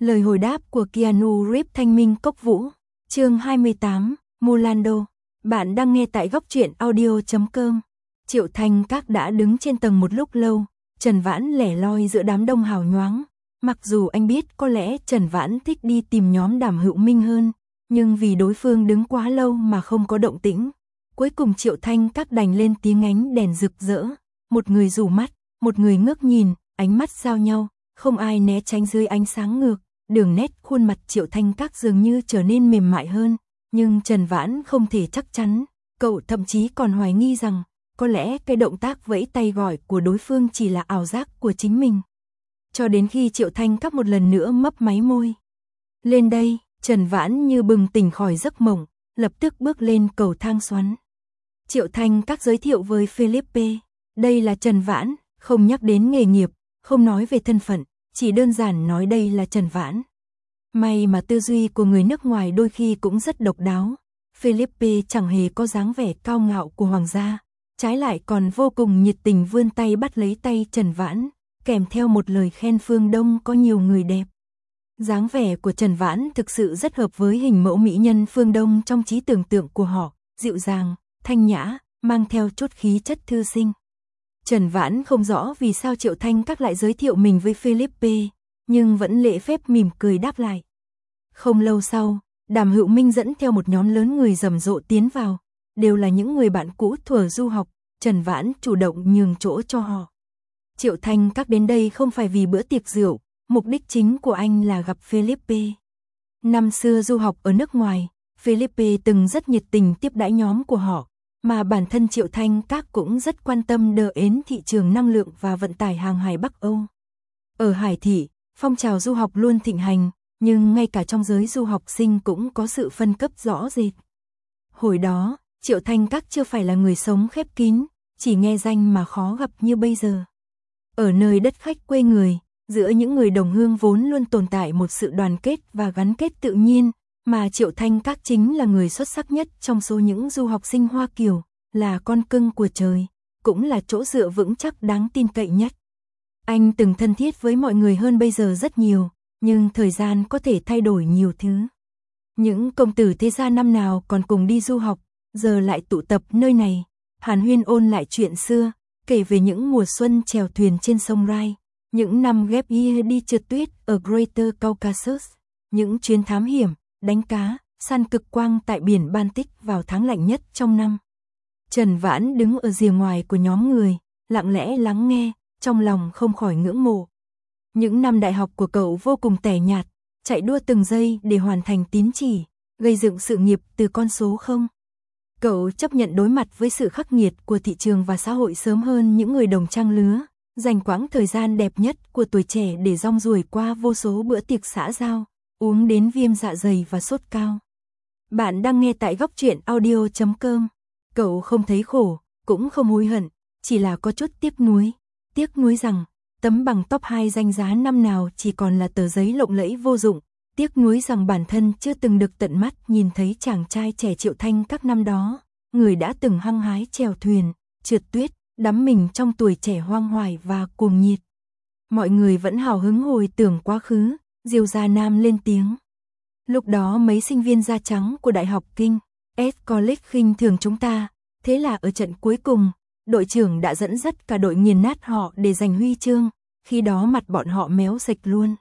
Lời hồi đáp của Keanu Reeves Thanh minh cốc vũ. Chương 28, Mulando. Bạn đang nghe tại góc truyện audio.com. Triệu Thanh Các đã đứng trên tầng một lúc lâu, Trần Vãn lẻ loi giữa đám đông hào nhoáng. Mặc dù anh biết có lẽ Trần Vãn thích đi tìm nhóm Đàm Hữu Minh hơn, nhưng vì đối phương đứng quá lâu mà không có động tĩnh. Cuối cùng Triệu Thanh Các đành lên tiếng ánh đèn rực rỡ. Một người rủ mắt, một người ngước nhìn, ánh mắt giao nhau, không ai né tránh dưới ánh sáng ngược. Đường nét khuôn mặt Triệu Thanh Các dường như trở nên mềm mại hơn, nhưng Trần Vãn không thể chắc chắn, cậu thậm chí còn hoài nghi rằng, có lẽ cái động tác vẫy tay gọi của đối phương chỉ là ảo giác của chính mình. Cho đến khi Triệu Thanh Các một lần nữa mấp máy môi. Lên đây, Trần Vãn như bừng tỉnh khỏi giấc mộng, lập tức bước lên cầu thang xoắn. Triệu Thanh Các giới thiệu với Philippe, đây là Trần Vãn, không nhắc đến nghề nghiệp, không nói về thân phận, chỉ đơn giản nói đây là Trần Vãn. May mà tư duy của người nước ngoài đôi khi cũng rất độc đáo. Philippe chẳng hề có dáng vẻ cao ngạo của hoàng gia, trái lại còn vô cùng nhiệt tình vươn tay bắt lấy tay Trần Vãn, kèm theo một lời khen phương Đông có nhiều người đẹp. Dáng vẻ của Trần Vãn thực sự rất hợp với hình mẫu mỹ nhân phương Đông trong trí tưởng tượng của họ, dịu dàng, thanh nhã, mang theo chút khí chất thư sinh. Trần Vãn không rõ vì sao Triệu Thanh Các lại giới thiệu mình với Philippe, nhưng vẫn lễ phép mỉm cười đáp lại. Không lâu sau, Đàm Hữu Minh dẫn theo một nhóm lớn người rầm rộ tiến vào, đều là những người bạn cũ thuở du học, Trần Vãn chủ động nhường chỗ cho họ. Triệu Thanh Các đến đây không phải vì bữa tiệc rượu, mục đích chính của anh là gặp Philippe. Năm xưa du học ở nước ngoài, Philippe từng rất nhiệt tình tiếp đãi nhóm của họ, mà bản thân Triệu Thanh Các cũng rất quan tâm đến thị trường năng lượng và vận tải hàng hải Bắc Âu. Ở Hải Thị, phong trào du học luôn thịnh hành, nhưng ngay cả trong giới du học sinh cũng có sự phân cấp rõ rệt. Hồi đó, Triệu Thanh Các chưa phải là người sống khép kín, chỉ nghe danh mà khó gặp như bây giờ. Ở nơi đất khách quê người, giữa những người đồng hương vốn luôn tồn tại một sự đoàn kết và gắn kết tự nhiên, mà Triệu Thanh Các chính là người xuất sắc nhất trong số những du học sinh Hoa Kiều, là con cưng của trời, cũng là chỗ dựa vững chắc đáng tin cậy nhất. Anh từng thân thiết với mọi người hơn bây giờ rất nhiều, nhưng thời gian có thể thay đổi nhiều thứ. Những công tử thế gia năm nào còn cùng đi du học, giờ lại tụ tập nơi này, hàn huyên ôn lại chuyện xưa, kể về những mùa xuân chèo thuyền trên sông Rai, những năm ghép year đi trượt tuyết ở Greater Caucasus, những chuyến thám hiểm, đánh cá, săn cực quang tại biển Baltic vào tháng lạnh nhất trong năm. Trần Vãn đứng ở rìa ngoài của nhóm người, lặng lẽ lắng nghe, trong lòng không khỏi ngưỡng mộ. Những năm đại học của cậu vô cùng tẻ nhạt, chạy đua từng giây để hoàn thành tín chỉ, gây dựng sự nghiệp từ con số không. Cậu chấp nhận đối mặt với sự khắc nghiệt của thị trường và xã hội sớm hơn những người đồng trang lứa, dành quãng thời gian đẹp nhất của tuổi trẻ để rong ruổi qua vô số bữa tiệc xã giao, uống đến viêm dạ dày và sốt cao. Bạn đang nghe tại góc truyện audio.com. Cậu không thấy khổ, cũng không hối hận, chỉ là có chút tiếc nuối rằng tấm bằng top 2 danh giá năm nào chỉ còn là tờ giấy lộng lẫy vô dụng, tiếc nuối rằng bản thân chưa từng được tận mắt nhìn thấy chàng trai trẻ Triệu Thanh Các năm đó, người đã từng hăng hái chèo thuyền, trượt tuyết, đắm mình trong tuổi trẻ hoang hoài và cuồng nhiệt. Mọi người vẫn hào hứng hồi tưởng quá khứ, Diêu Gia Nam lên tiếng. Lúc đó mấy sinh viên da trắng của Đại học King's College khinh thường chúng ta, thế là ở trận cuối cùng, đội trưởng đã dẫn dắt cả đội nghiền nát họ để giành huy chương, khi đó mặt bọn họ méo sạch luôn.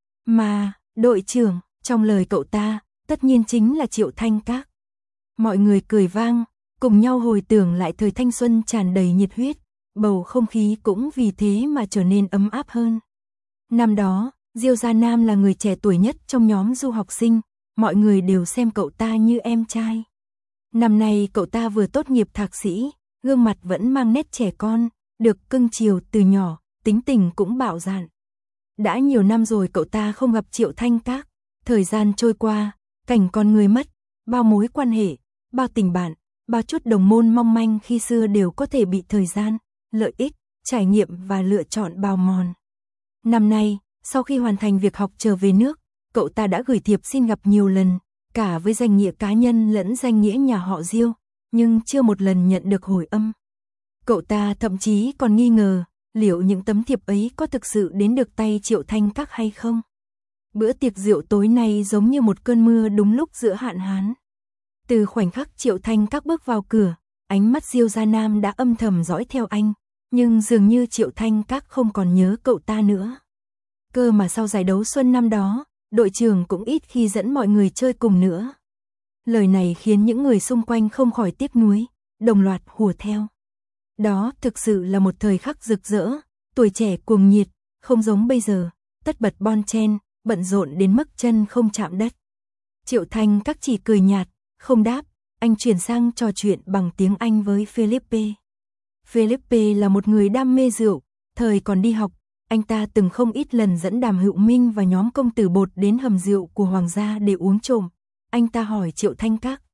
Mà, đội trưởng, trong lời cậu ta, tất nhiên chính là Triệu Thanh Các. Mọi người cười vang, cùng nhau hồi tưởng lại thời thanh xuân tràn đầy nhiệt huyết, bầu không khí cũng vì thế mà trở nên ấm áp hơn. Năm đó, Diêu Gia Nam là người trẻ tuổi nhất trong nhóm du học sinh, mọi người đều xem cậu ta như em trai. Năm nay cậu ta vừa tốt nghiệp thạc sĩ, gương mặt vẫn mang nét trẻ con, được cưng chiều từ nhỏ, tính tình cũng bạo dạn. Đã nhiều năm rồi cậu ta không gặp Triệu Thanh Các, thời gian trôi qua, cảnh con người mất, bao mối quan hệ, bao tình bạn, bao chút đồng môn mong manh khi xưa đều có thể bị thời gian, lợi ích, trải nghiệm và lựa chọn bào mòn. Năm nay, sau khi hoàn thành việc học trở về nước, cậu ta đã gửi thiệp xin gặp nhiều lần, cả với danh nghĩa cá nhân lẫn danh nghĩa nhà họ Diêu, nhưng chưa một lần nhận được hồi âm. Cậu ta thậm chí còn nghi ngờ, liệu những tấm thiệp ấy có thực sự đến được tay Triệu Thanh Các hay không? Bữa tiệc rượu tối nay giống như một cơn mưa đúng lúc giữa hạn hán. Từ khoảnh khắc Triệu Thanh Các bước vào cửa, ánh mắt Diêu Gia Nam đã âm thầm dõi theo anh, nhưng dường như Triệu Thanh Các không còn nhớ cậu ta nữa. Cơ mà sau giải đấu xuân năm đó, đội trưởng cũng ít khi dẫn mọi người chơi cùng nữa. Lời này khiến những người xung quanh không khỏi tiếc nuối, đồng loạt hùa theo. Đó thực sự là một thời khắc rực rỡ, tuổi trẻ cuồng nhiệt, không giống bây giờ, tất bật bon chen, bận rộn đến mức chân không chạm đất. Triệu Thanh Các chỉ cười nhạt, không đáp, anh chuyển sang trò chuyện bằng tiếng Anh với Philippe. Philippe là một người đam mê rượu, thời còn đi học, anh ta từng không ít lần dẫn Đàm Hữu Minh và nhóm công tử bột đến hầm rượu của Hoàng gia để uống trộm. Anh ta hỏi Triệu Thanh Các.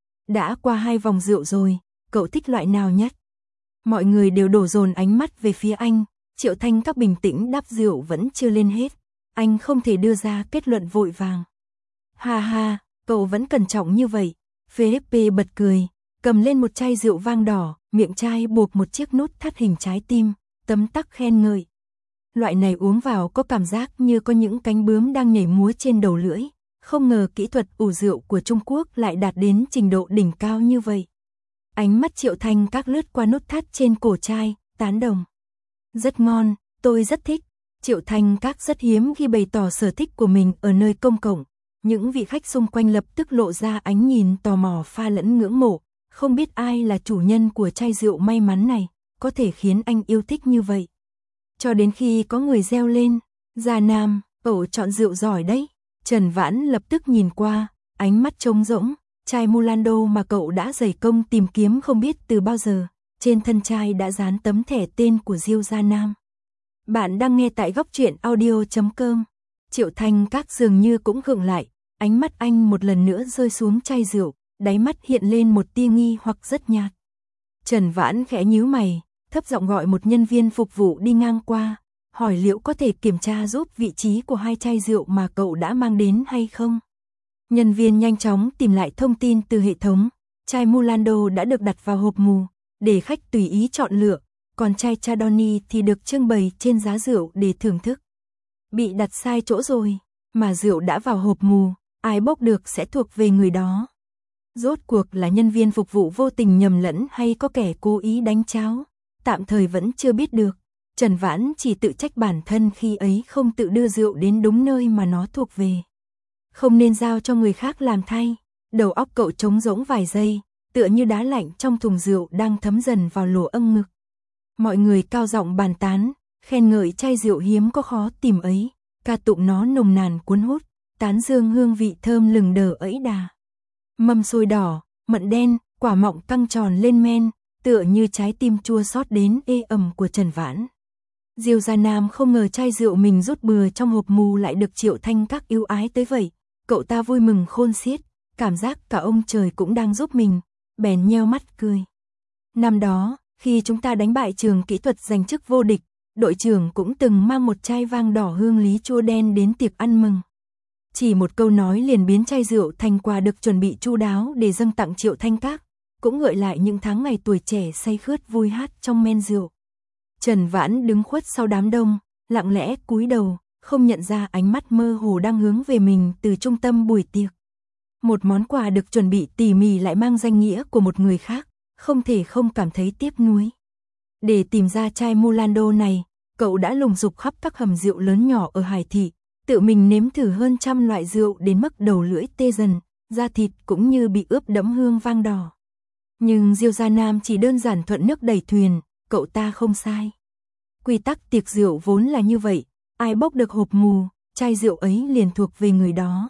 Đã qua 2 vòng rượu rồi, cậu thích loại nào nhất? Mọi người đều đổ dồn ánh mắt về phía anh, Triệu Thanh Các bình tĩnh đáp rượu vẫn chưa lên hết. Anh không thể đưa ra kết luận vội vàng. Ha ha, cậu vẫn cẩn trọng như vậy. Philippe bật cười, cầm lên một chai rượu vang đỏ, miệng chai buộc một chiếc nút thắt hình trái tim, tấm tắc khen ngợi. Loại này uống vào có cảm giác như có những cánh bướm đang nhảy múa trên đầu lưỡi. Không ngờ kỹ thuật ủ rượu của Trung Quốc lại đạt đến trình độ đỉnh cao như vậy. Ánh mắt Triệu Thanh Các lướt qua nút thắt trên cổ chai, tán đồng. Rất ngon, tôi rất thích. Triệu Thanh Các rất hiếm khi bày tỏ sở thích của mình ở nơi công cộng. Những vị khách xung quanh lập tức lộ ra ánh nhìn tò mò pha lẫn ngưỡng mộ. Không biết ai là chủ nhân của chai rượu may mắn này, có thể khiến anh yêu thích như vậy. Cho đến khi có người reo lên, Gia Nam, cậu chọn rượu giỏi đấy. Trần Vãn lập tức nhìn qua, ánh mắt trống rỗng, chai Mulando mà cậu đã dày công tìm kiếm không biết từ bao giờ, trên thân chai đã dán tấm thẻ tên của Diêu Gia Nam. Bạn đang nghe tại góc truyện audio.com. Triệu Thanh Các dường như cũng khựng lại, ánh mắt anh một lần nữa rơi xuống chai rượu, đáy mắt hiện lên một tia nghi hoặc rất nhạt. Trần Vãn khẽ nhíu mày, thấp giọng gọi một nhân viên phục vụ đi ngang qua, hỏi liệu có thể kiểm tra giúp vị trí của 2 chai rượu mà cậu đã mang đến hay không. Nhân viên nhanh chóng tìm lại thông tin từ hệ thống, chai Mulando đã được đặt vào hộp mù, để khách tùy ý chọn lựa, còn chai Chardonnay thì được trưng bày trên giá rượu để thưởng thức. Bị đặt sai chỗ rồi, mà rượu đã vào hộp mù, ai bốc được sẽ thuộc về người đó. Rốt cuộc là nhân viên phục vụ vô tình nhầm lẫn hay có kẻ cố ý đánh cháo, tạm thời vẫn chưa biết được. Trần Vãn chỉ tự trách bản thân khi ấy không tự đưa rượu đến đúng nơi mà nó thuộc về. Không nên giao cho người khác làm thay. Đầu óc cậu trống rỗng vài giây, tựa như đá lạnh trong thùng rượu đang thấm dần vào lỗ âng ngực. Mọi người cao giọng bàn tán, khen ngợi chai rượu hiếm có khó tìm ấy, ca tụng nó nồng nàn cuốn hút, tán dương hương vị thơm lừng đờ ấy đà. Mâm xôi đỏ, mận đen, quả mọng căng tròn lên men, tựa như trái tim chua xót đến ê ẩm của Trần Vãn. Diêu Gia Nam không ngờ chai rượu mình rút bừa trong hộp mù lại được Triệu Thanh Các yêu ái tới vậy. Cậu ta vui mừng khôn xiết, cảm giác cả ông trời cũng đang giúp mình, bèn nheo mắt cười. Năm đó, khi chúng ta đánh bại trường kỹ thuật giành chức vô địch, đội trưởng cũng từng mang một chai vang đỏ hương lý chua đen đến tiệc ăn mừng. Chỉ một câu nói liền biến chai rượu thành quà được chuẩn bị chu đáo để dâng tặng Triệu Thanh Các, cũng gợi lại những tháng ngày tuổi trẻ say khướt vui hát trong men rượu. Trần Vãn đứng khuất sau đám đông, lặng lẽ cúi đầu, không nhận ra ánh mắt mơ hồ đang hướng về mình từ trung tâm buổi tiệc. Một món quà được chuẩn bị tỉ mỉ lại mang danh nghĩa của một người khác, không thể không cảm thấy tiếc nuối. Để tìm ra chai Mulando này, cậu đã lùng sục khắp các hầm rượu lớn nhỏ ở Hải Thị, tự mình nếm thử hơn 100 loại rượu đến mức đầu lưỡi tê dần, da thịt cũng như bị ướp đẫm hương vang đỏ. Nhưng Diêu Gia Nam chỉ đơn giản thuận nước đẩy thuyền, cậu ta không sai. Quy tắc tiệc rượu vốn là như vậy, ai bốc được hộp mù, chai rượu ấy liền thuộc về người đó.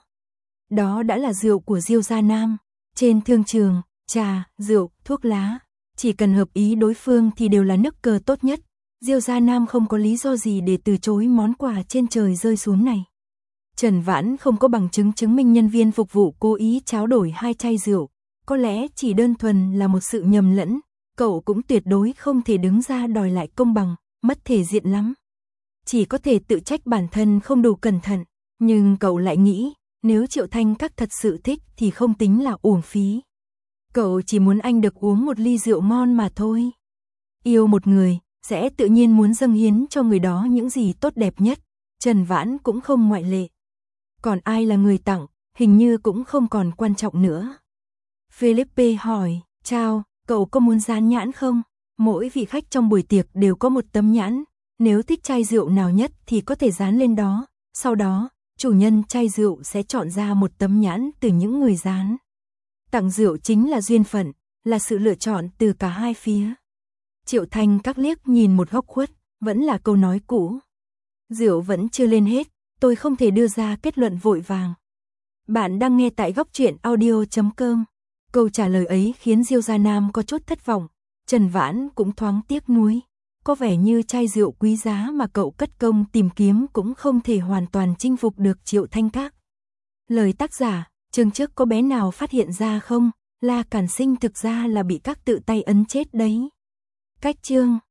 Đó đã là rượu của Diêu Gia Nam. Trên thương trường, trà, rượu, thuốc lá, chỉ cần hợp ý đối phương thì đều là nước cờ tốt nhất. Diêu Gia Nam không có lý do gì để từ chối món quà trên trời rơi xuống này. Trần Vãn không có bằng chứng chứng minh nhân viên phục vụ cố ý tráo đổi 2 chai rượu, có lẽ chỉ đơn thuần là một sự nhầm lẫn, cậu cũng tuyệt đối không thể đứng ra đòi lại công bằng, mất thể diện lắm. Chỉ có thể tự trách bản thân không đủ cẩn thận, nhưng cậu lại nghĩ, nếu Triệu Thanh Các thật sự thích thì không tính là uổng phí. Cậu chỉ muốn anh được uống một ly rượu ngon mà thôi. Yêu một người, sẽ tự nhiên muốn dâng hiến cho người đó những gì tốt đẹp nhất, Trần Vãn cũng không ngoại lệ. Còn ai là người tặng, hình như cũng không còn quan trọng nữa. Philippe hỏi, chào, cậu có muốn dán nhãn không? Mỗi vị khách trong buổi tiệc đều có một tấm nhãn, nếu thích chai rượu nào nhất thì có thể dán lên đó, sau đó, chủ nhân chai rượu sẽ chọn ra một tấm nhãn từ những người dán. Tặng rượu chính là duyên phận, là sự lựa chọn từ cả hai phía. Triệu Thành các liếc nhìn một góc khuất, vẫn là câu nói cũ. Rượu vẫn chưa lên hết, tôi không thể đưa ra kết luận vội vàng. Bạn đang nghe tại góc truyện audio.com. Câu trả lời ấy khiến Diêu Gia Nam có chút thất vọng, Trần Vãn cũng thoáng tiếc nuối. Có vẻ như chai rượu quý giá mà cậu cất công tìm kiếm cũng không thể hoàn toàn chinh phục được Triệu Thanh Các. Lời tác giả, chương trước có bé nào phát hiện ra không? La Cản Sinh thực ra là bị các tự tay ấn chết đấy. Cách chương